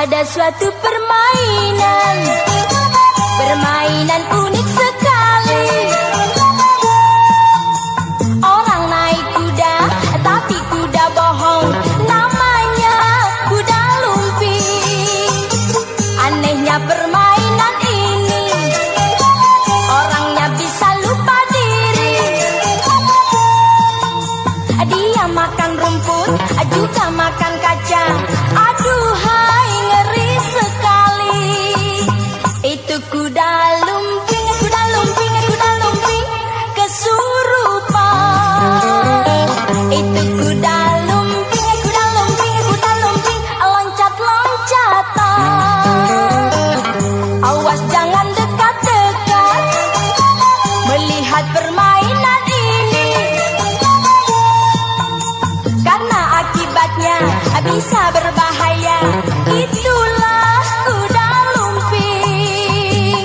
Ada suatu permainan, permainan unik sekali. Orang naik kuda, tapi kuda bohong. Namanya kuda lumping. Anehnya permainan ini, orangnya bisa lupa diri. Dia makan rumput, juga makan kacang. Aduhai, ngeri sekali. Itu kuda lumping, kuda lumping, kuda lumping kesurupan. Itu kuda lumping, kuda lumping, kuda lumping loncat-loncatan. Awas jangan dekat-dekat melihat permainan ini, karena akibatnya bisa berbahaya. Itulah kuda lumping.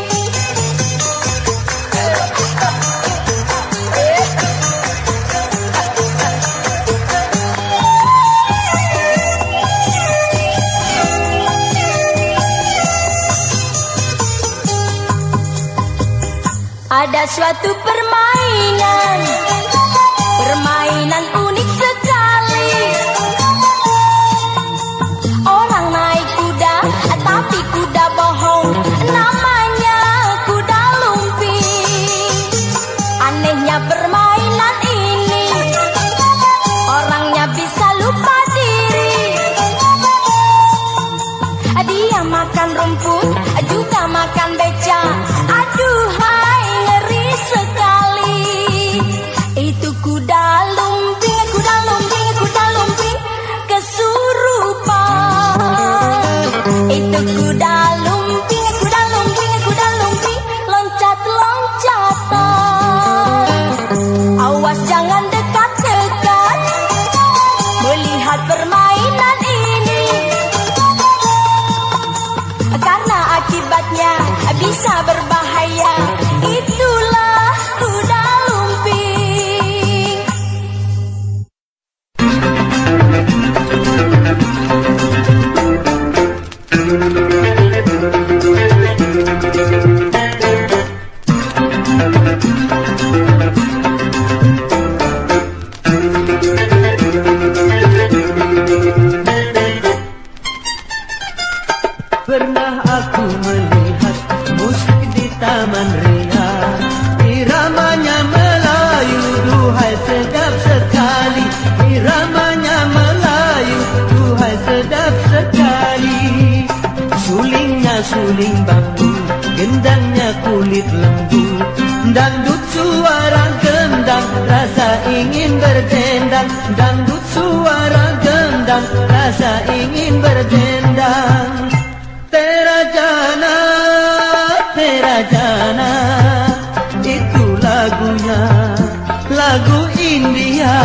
Ada suatu permainan, permainan unik sekali. Orang naik kuda, tapi kuda bohong. Namanya kuda lumping. Anehnya permainan ini, orangnya bisa lupa diri. Dia makan rumput, juga makan beca. Aduhai, ngeri sekali. Itu kuda lumping, kuda lumping, kuda lumping kesurupan. Itu kuda lumping, kuda lumping, kuda lumping loncat-loncatan. Awas jangan dekat-dekat melihat permainan ini, karena akibatnya bisa berbahaya. Itulah kuda lumping. Pernah aku melihat musik di Taman Ria, iramanya Melayu, duhai sedap sekali. Iramanya Melayu, duhai sedap sekali. Sulingnya suling bambu, gendangnya kulit lembu. Dangdut suara gendang, rasa ingin berdendang. Dangdut suara gendang, rasa ingin berdendang. Tera jana, tera jana, itu lagunya, lagu India.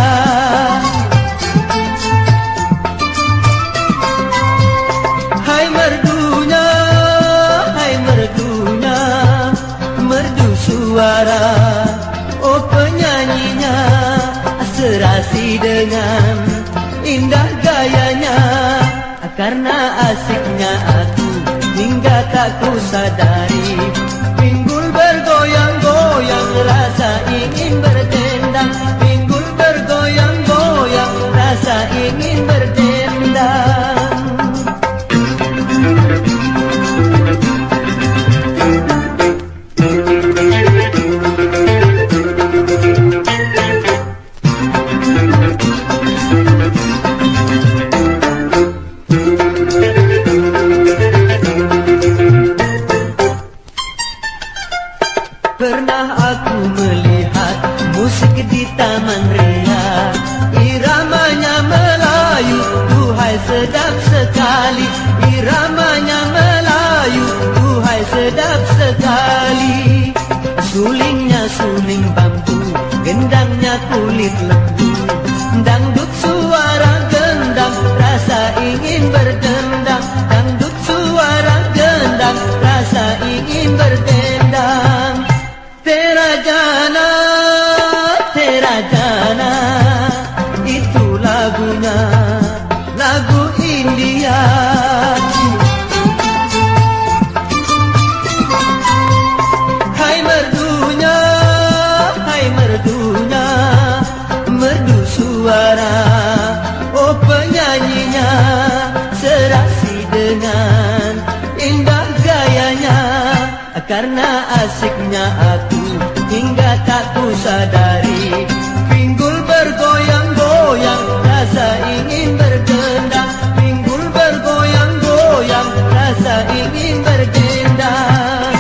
Hai merdunya, hai merdunya, merdu suara, oh penyanyinya, serasi dengan indah gayanya. Karena asiknya aku hingga tak ku sadari, pinggul bergoyang-goyang, rasa ingin berdendang. Pinggul bergoyang-goyang, rasa ingin berdendang. Pernah aku melihat musik di Taman Ria, iramanya Melayu, duhai sedap sekali. Iramanya Melayu, duhai sedap sekali. Sulingnya suling bambu, gendangnya kulit lembu. Dangdut suara gendang, rasa ingin berdendang. Dangdut suara gendang, rasa ingin berdendang. Tera jana, tera jana, itu lagunya, lagu India. karena asiknya aku hingga tak ku sadari. Pinggul bergoyang-goyang, rasa ingin bergendang. Pinggul bergoyang-goyang, rasa ingin bergendang.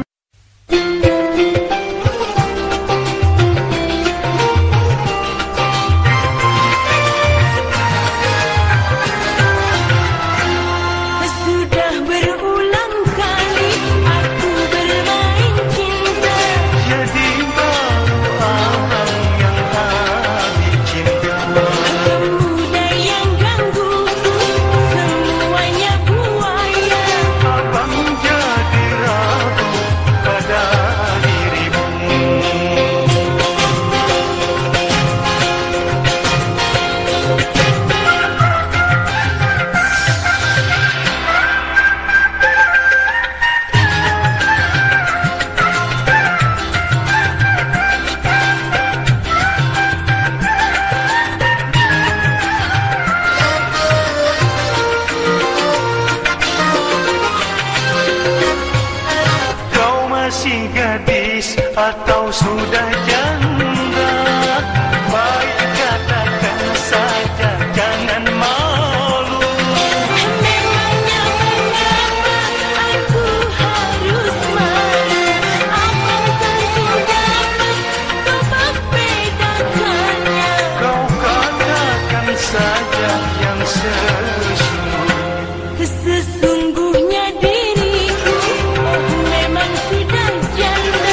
Atau sudah janda, baik katakan saja, jangan malu. Memangnya mengapa aku harus malu? Abang tentu dapat kau membedakannya. Kau katakan saja yang sesungguhnya. Sesungguhnya diriku memang sudah janda.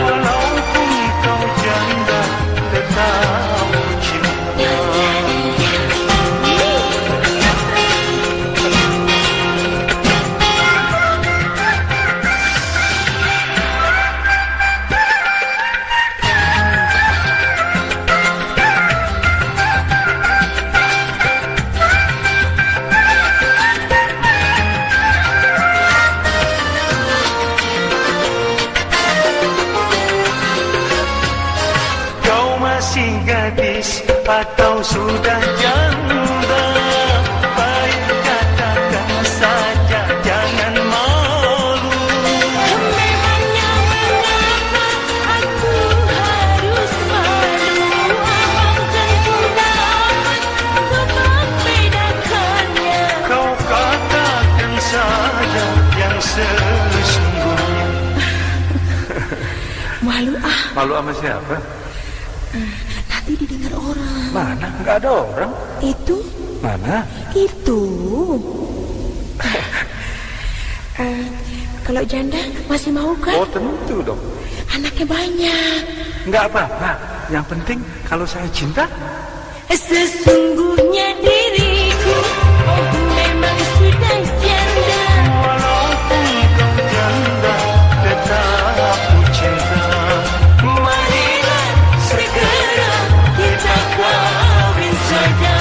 Atau sudah janda, baik katakan saja, jangan malu. Memangnya mengapa aku harus malu? Abang tentu dapat kau membedakannya. Kau katakan saja yang sesungguhnya. Malu ah. Malu sama siapa? Nanti didengar orang. Mana? Nggak ada orang. Itu? Mana? Itu. Kalau janda masih mau kan? Oh tentu dong. Anaknya banyak. Nggak apa-apa. Yang penting kalau saya cinta. Sesungguhnya diriku memang sudah janda. Walaupun kau janda, tetap ku cinta. Marilah segera kita kawin saja.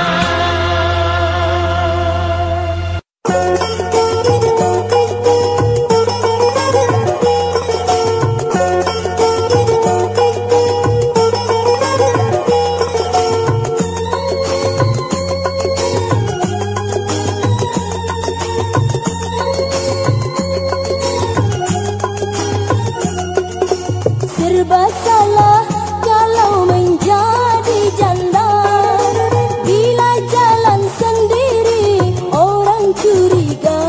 Serba salah kalau menjadi janda. Bila jalan sendiri orang curiga.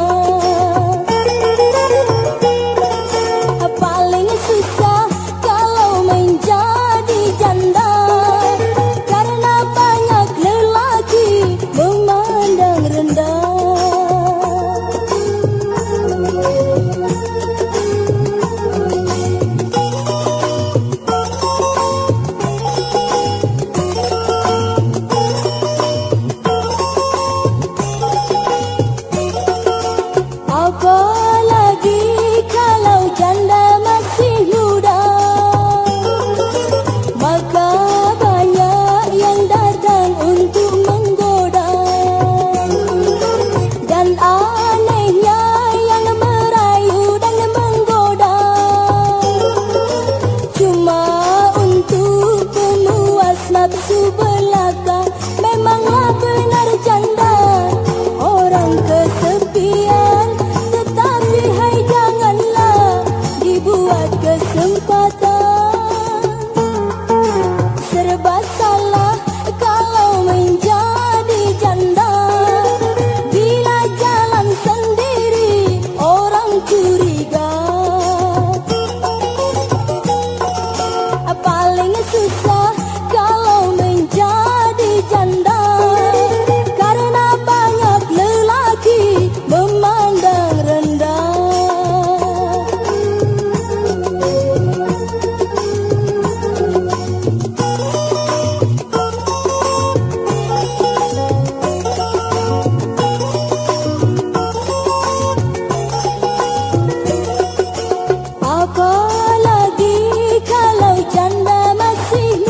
Paling susah kalau menjadi janda, karena banyak lelaki memandang rendah. susah kalau menjadi janda, karena banyak lelaki memandang rendah. Apalagi kalau janda masih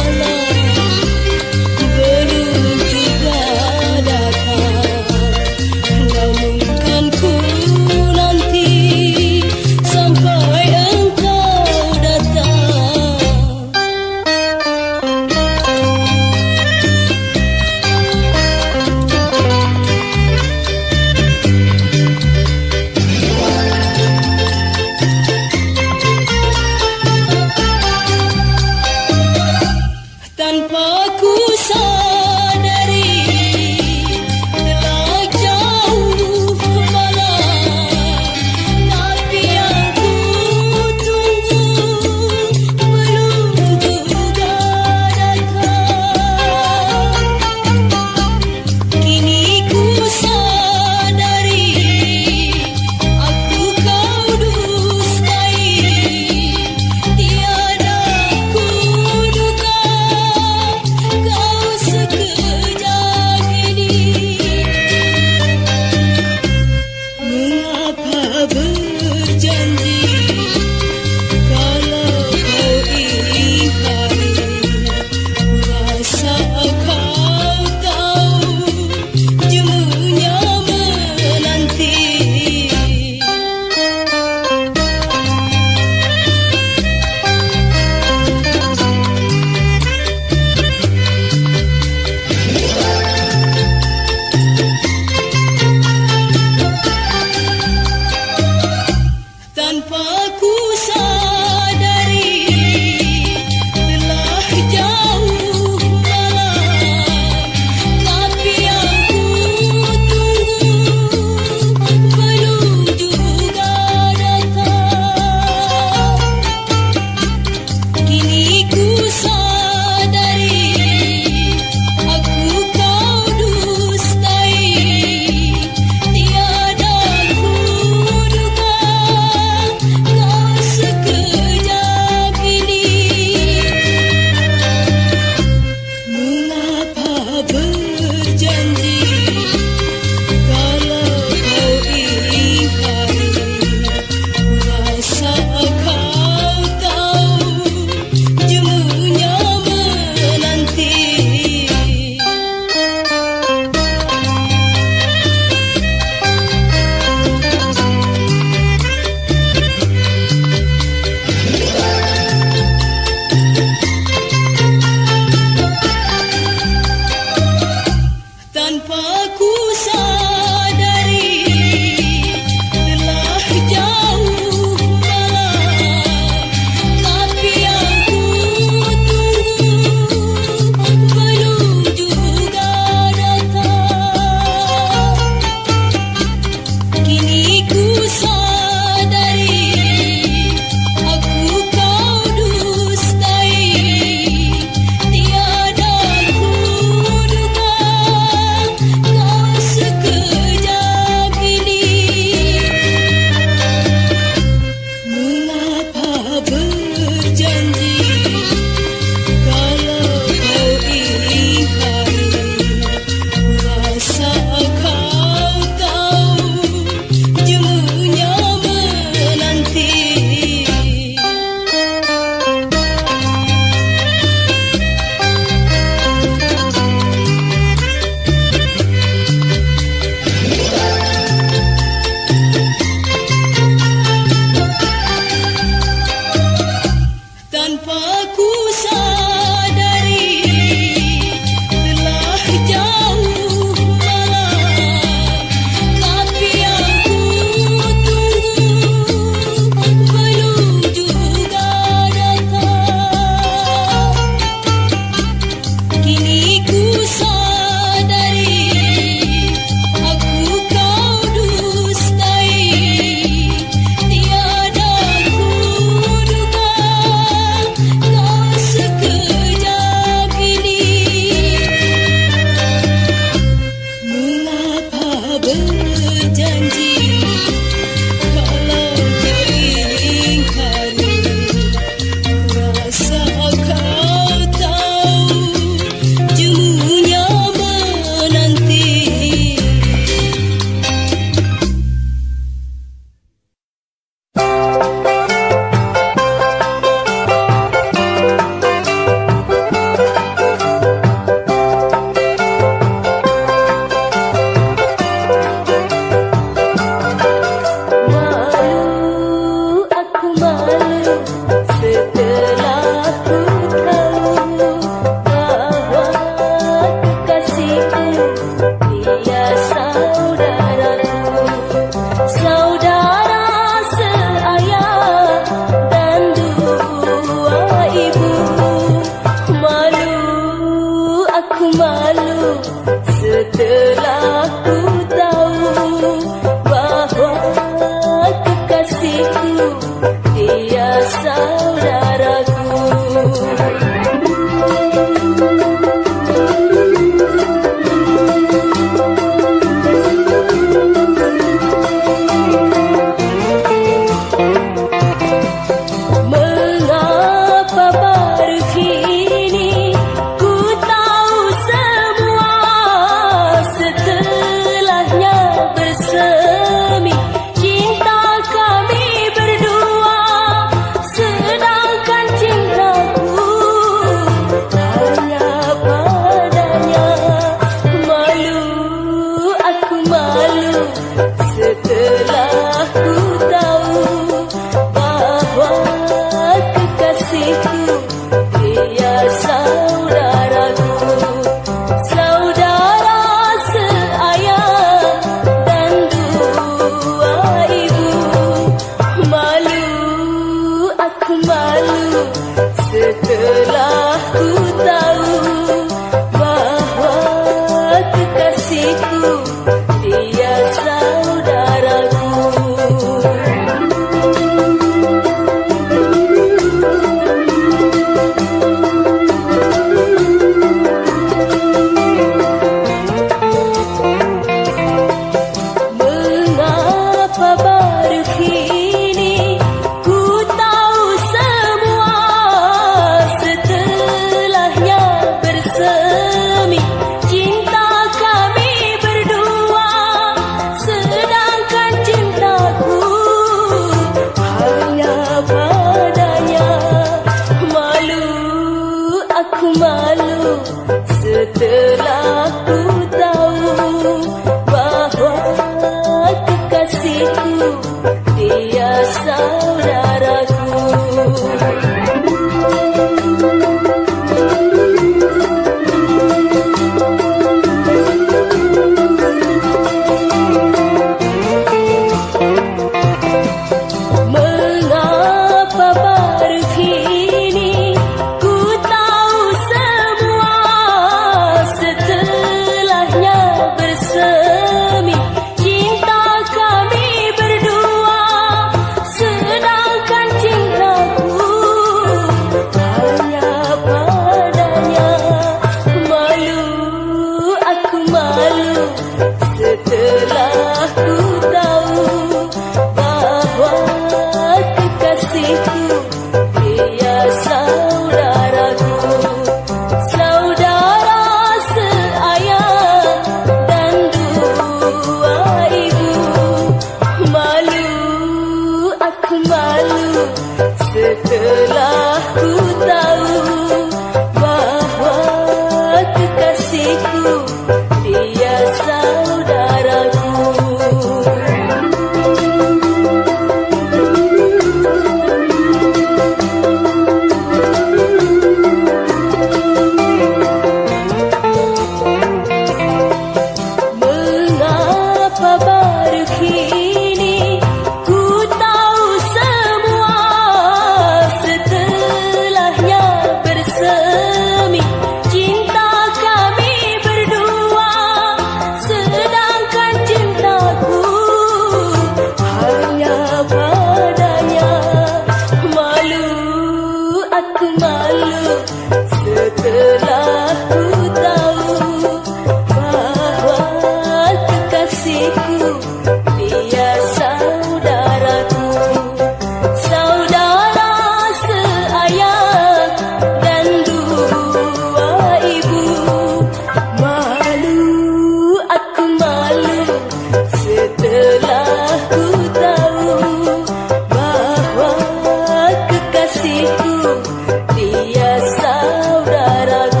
kekasihku, dia saudaraku, saudara seayah dan dua ibu. Malu, aku malu setelah ku tahu bahwa kekasihku, dia saudaraku.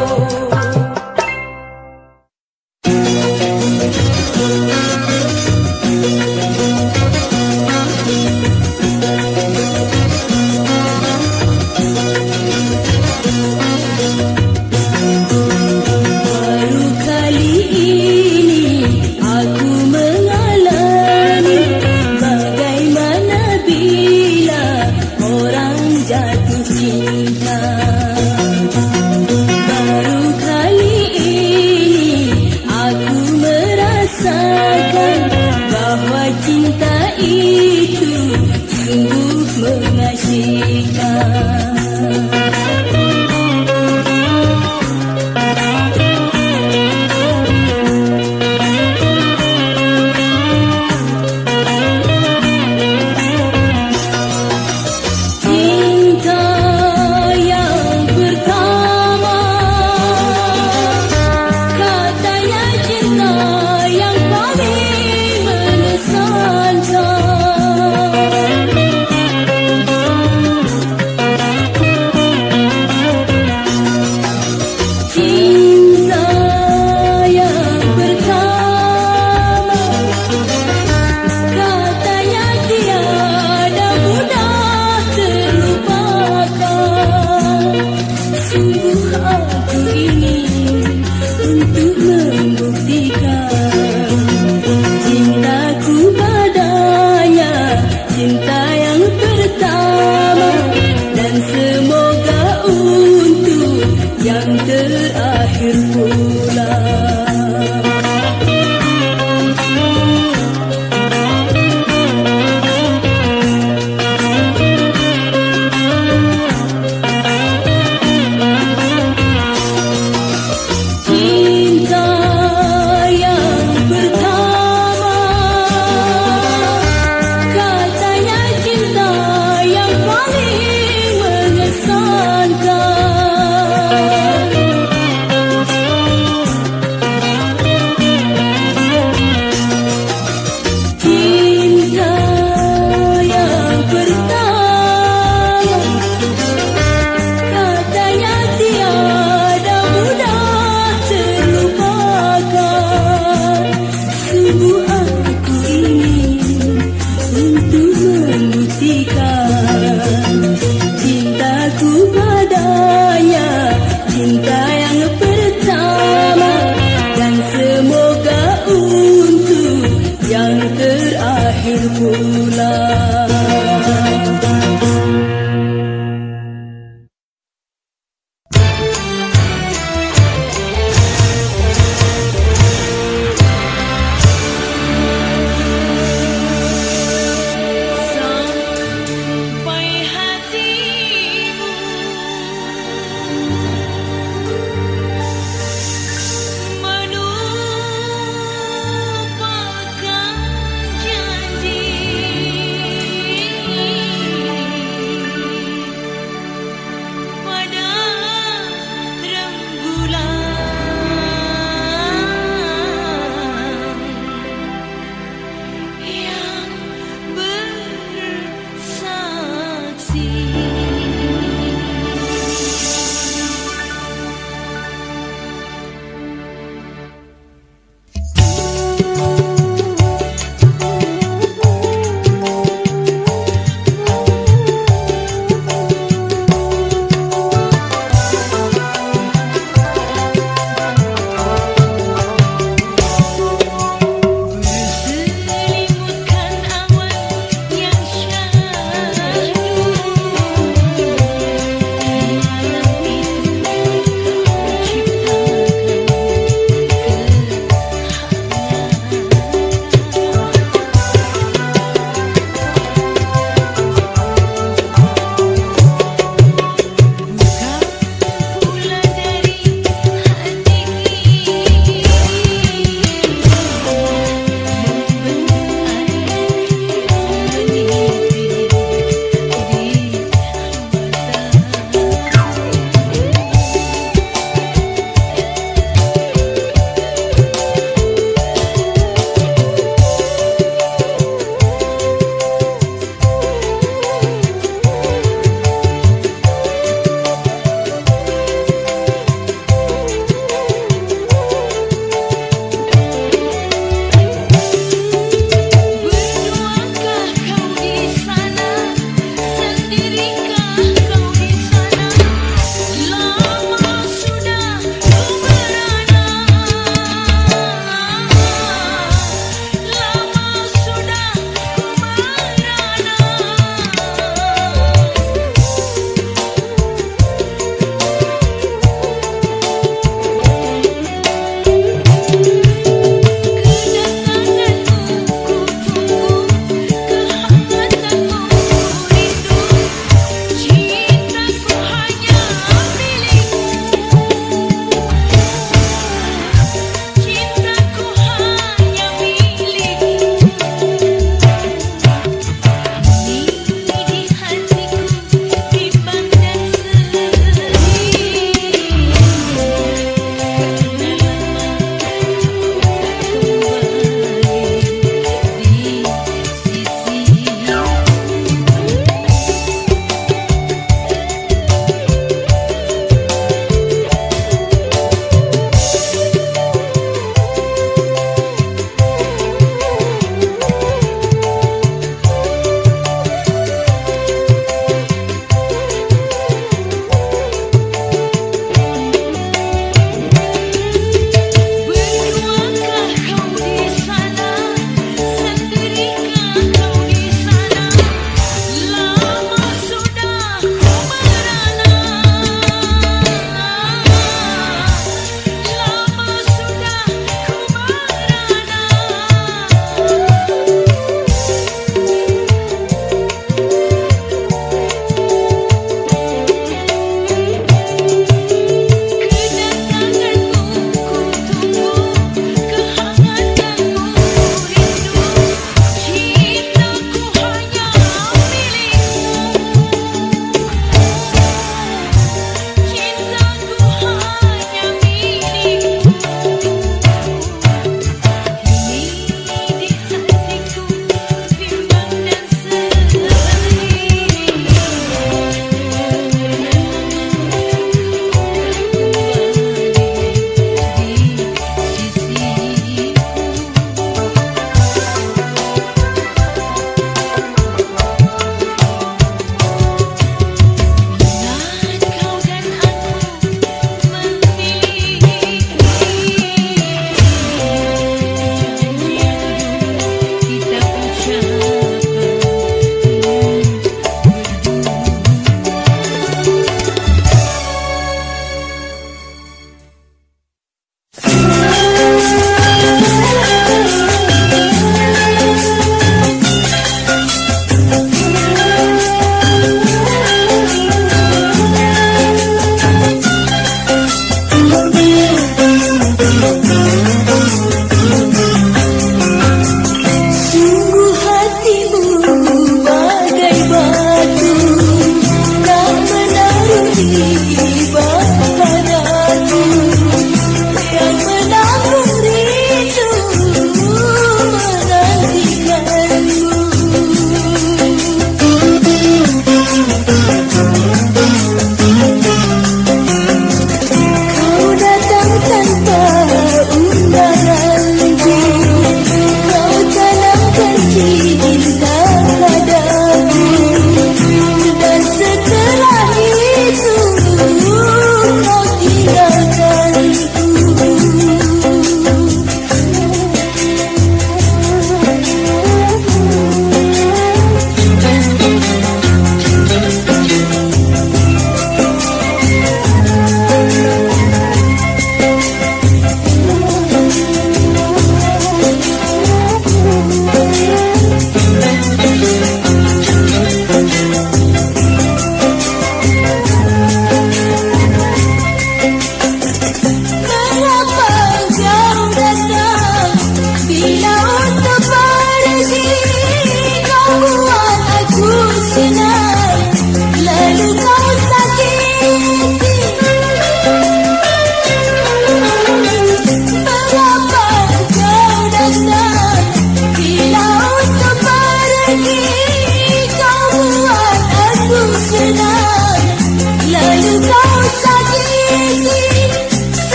Baru kali ini aku mengalami bagaimana bila orang jatuh cinta. Baru kali ini aku merasakan bahwa cinta itu sungguh mengasihkan. Cinta yang pertama, katanya cinta yang paling mengesankan.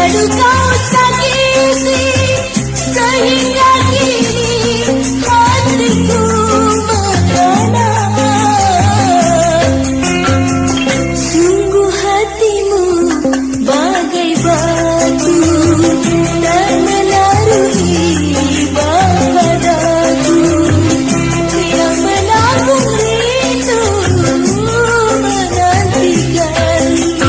selalu kau sakiti sehingga kini hatiku merana. Sungguh hatimu bagai batu dan menaruhi padaku yang menanggung rindu menantikanmu.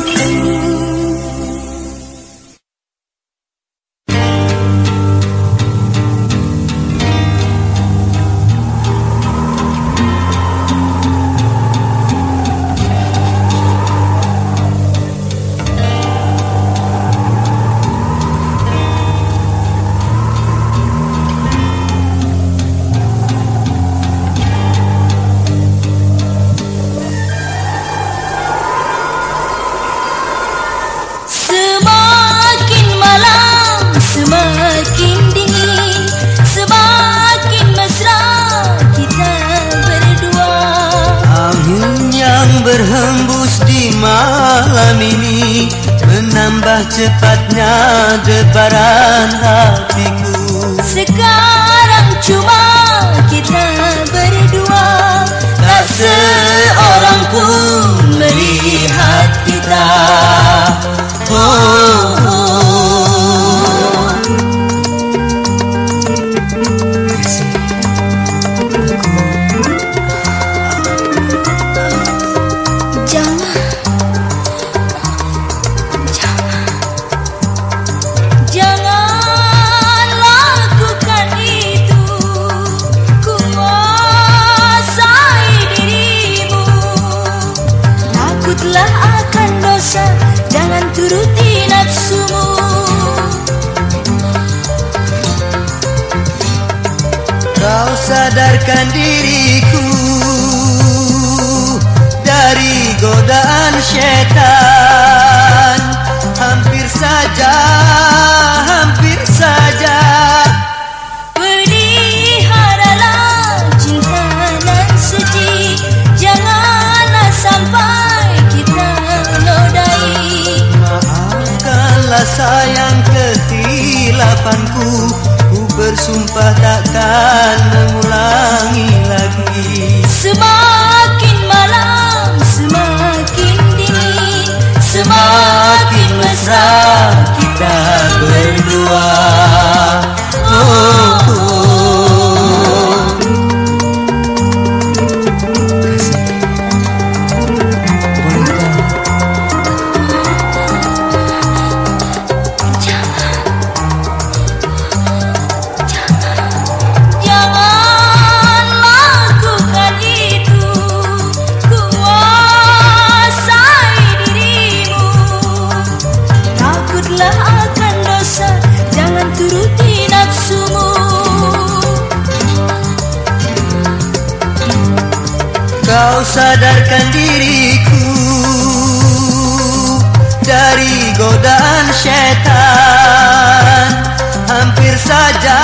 Semakin malam, semakin dingin, semakin mesra kita berdua. Angin yang berhembus di malam ini menambah cepatnya debaran hatiku. Sekarang cuma kita berdua, tak seorang pun melihat kita. Jangan lakukan itu, kuasai dirimu. Takutlah akan dosa, jangan turuti nafsumu. Kau sadarkan diriku dari godaan syaitan. Hampir saja Peliharalah cinta nan suci, janganlah sampai kita nodai. maafkanlah sayang kehilafanku. Ku bersumpah takkan mengulangi lagi. Semakin malam, semakin dingin, semakin mesra kita berdua. Jangan lakukan itu, kuasai dirimu. Takutlah akan dosa, jangan turuti nafsumu. Kau sadarkan diriku dari godaan syaitan. Hampir saja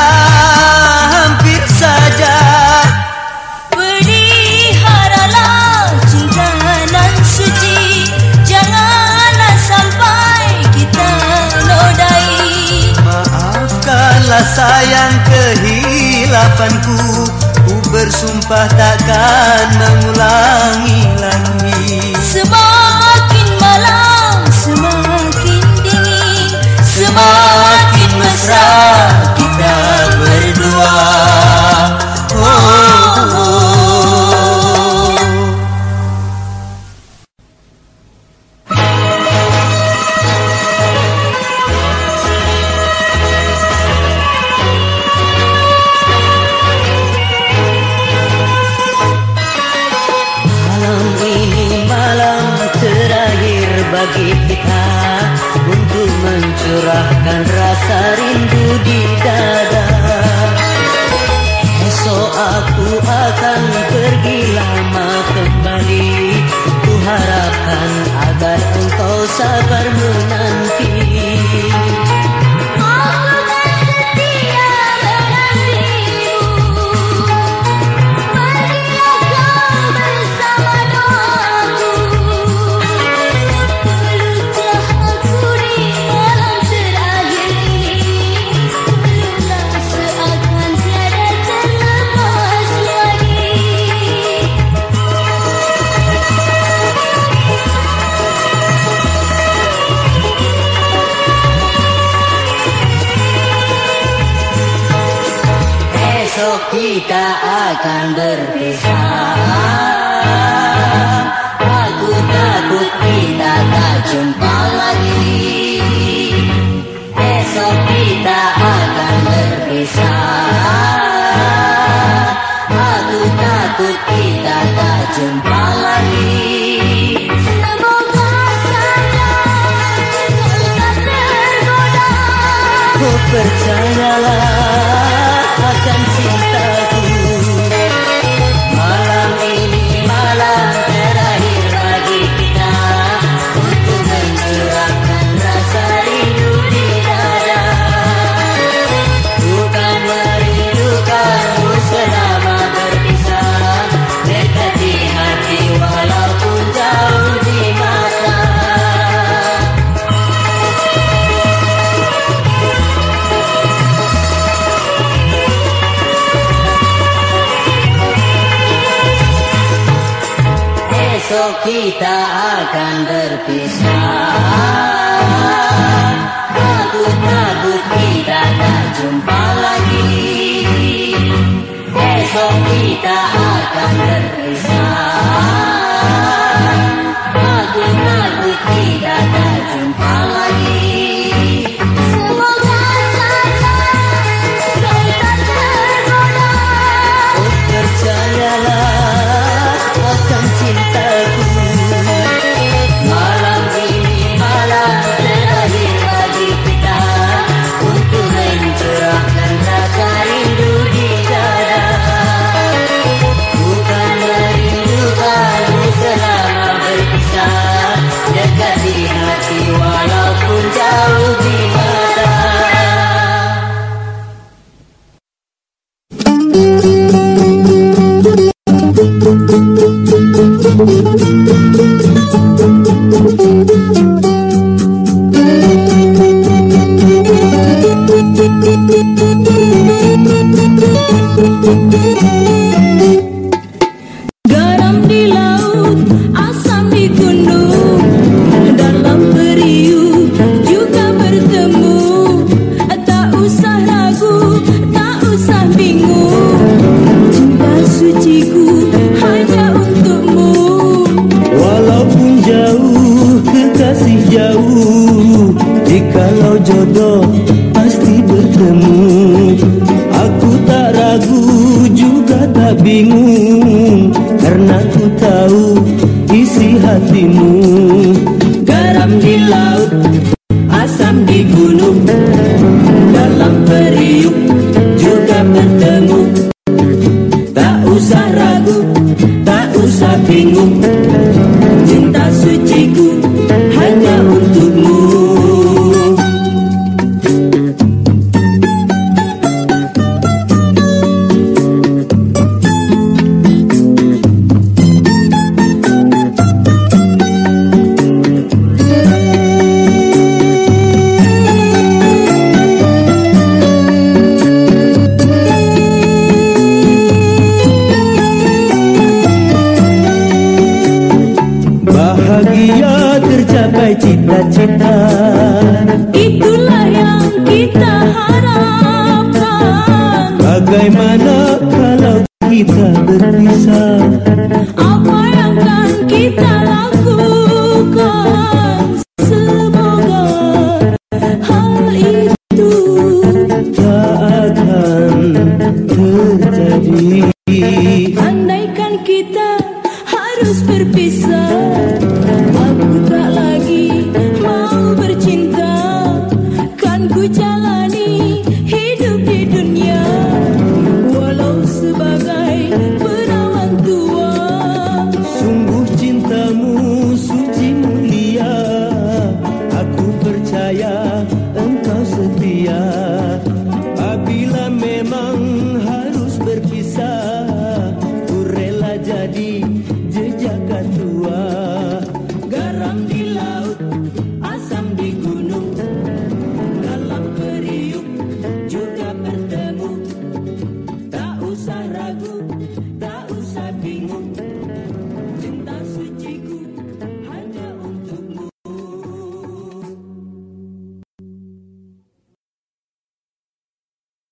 Peliharalah cinta nan suci, janganlah sampai kita nodai. maafkanlah sayang kehilafanku. Ku bersumpah takkan mengulangi lagi. Semakin malam, semakin dingin, semakin mesra kita berdua. Malam ini malam terakhir bagi kita untuk mencurahkan rasa rindu di dada. Esok aku akan pergi lama kembali. Ku harapkan agar engkau sabar menanti. Aku kan setia menantimu. Pergilah kau bersama doaku. Peluklah aku di malam kita akan berpisah. Aku takut kita tak jumpa lagi. Esok kita akan berpisah. Aku takut kita tak jumpa lagi. Semoga saja kau tak tergoda. Kau percayalah akan cintaku. Malam ini malam terakhir bagi kita untuk mencurahkan rasa rindu di dada. Bukan merindukanmu selama berpisah, dekat di hati walaupun jauh di mata. Esok kita akan berpisah. Aku takut kita tak jumpa lagi. Esok kita akan berpisah. Aku takut kita tak jumpa lagi. Semoga saja kau tak tergoda. Oh, percayalah akan cintaku. Malam ini malam terakhir bagi kita untuk mencurahkan rasa rindu di dada. Bukan merindukanmu selama berpisah, dekat di hati walaupun jauh di mata. Garam di laut, asam di gunung, dalam periuk juga bertemu. Tak usah ragu, tak usah bingung, cinta suciku hanya untukmu. Walaupun jauh, kekasih jauh, jikalau jodoh pasti bertemu. Aku tak ragu, juga tak bingung, karena ku tahu isi hatimu. Garam di laut, asam di gunung, dalam periuk juga bertemu. Tak usah ragu, tak usah bingung, cinta suciku hanya untukmu. Bahagia tercapai cita-cita, Itulah yang kita harapkan. bagaimana kalau kita berpisah? Apa yang akan kita lakukan? Semoga hal itu Tak akan terjadi. andaikan kita harus berpisah. Aku tak lagi mau bercinta, kan ku jalan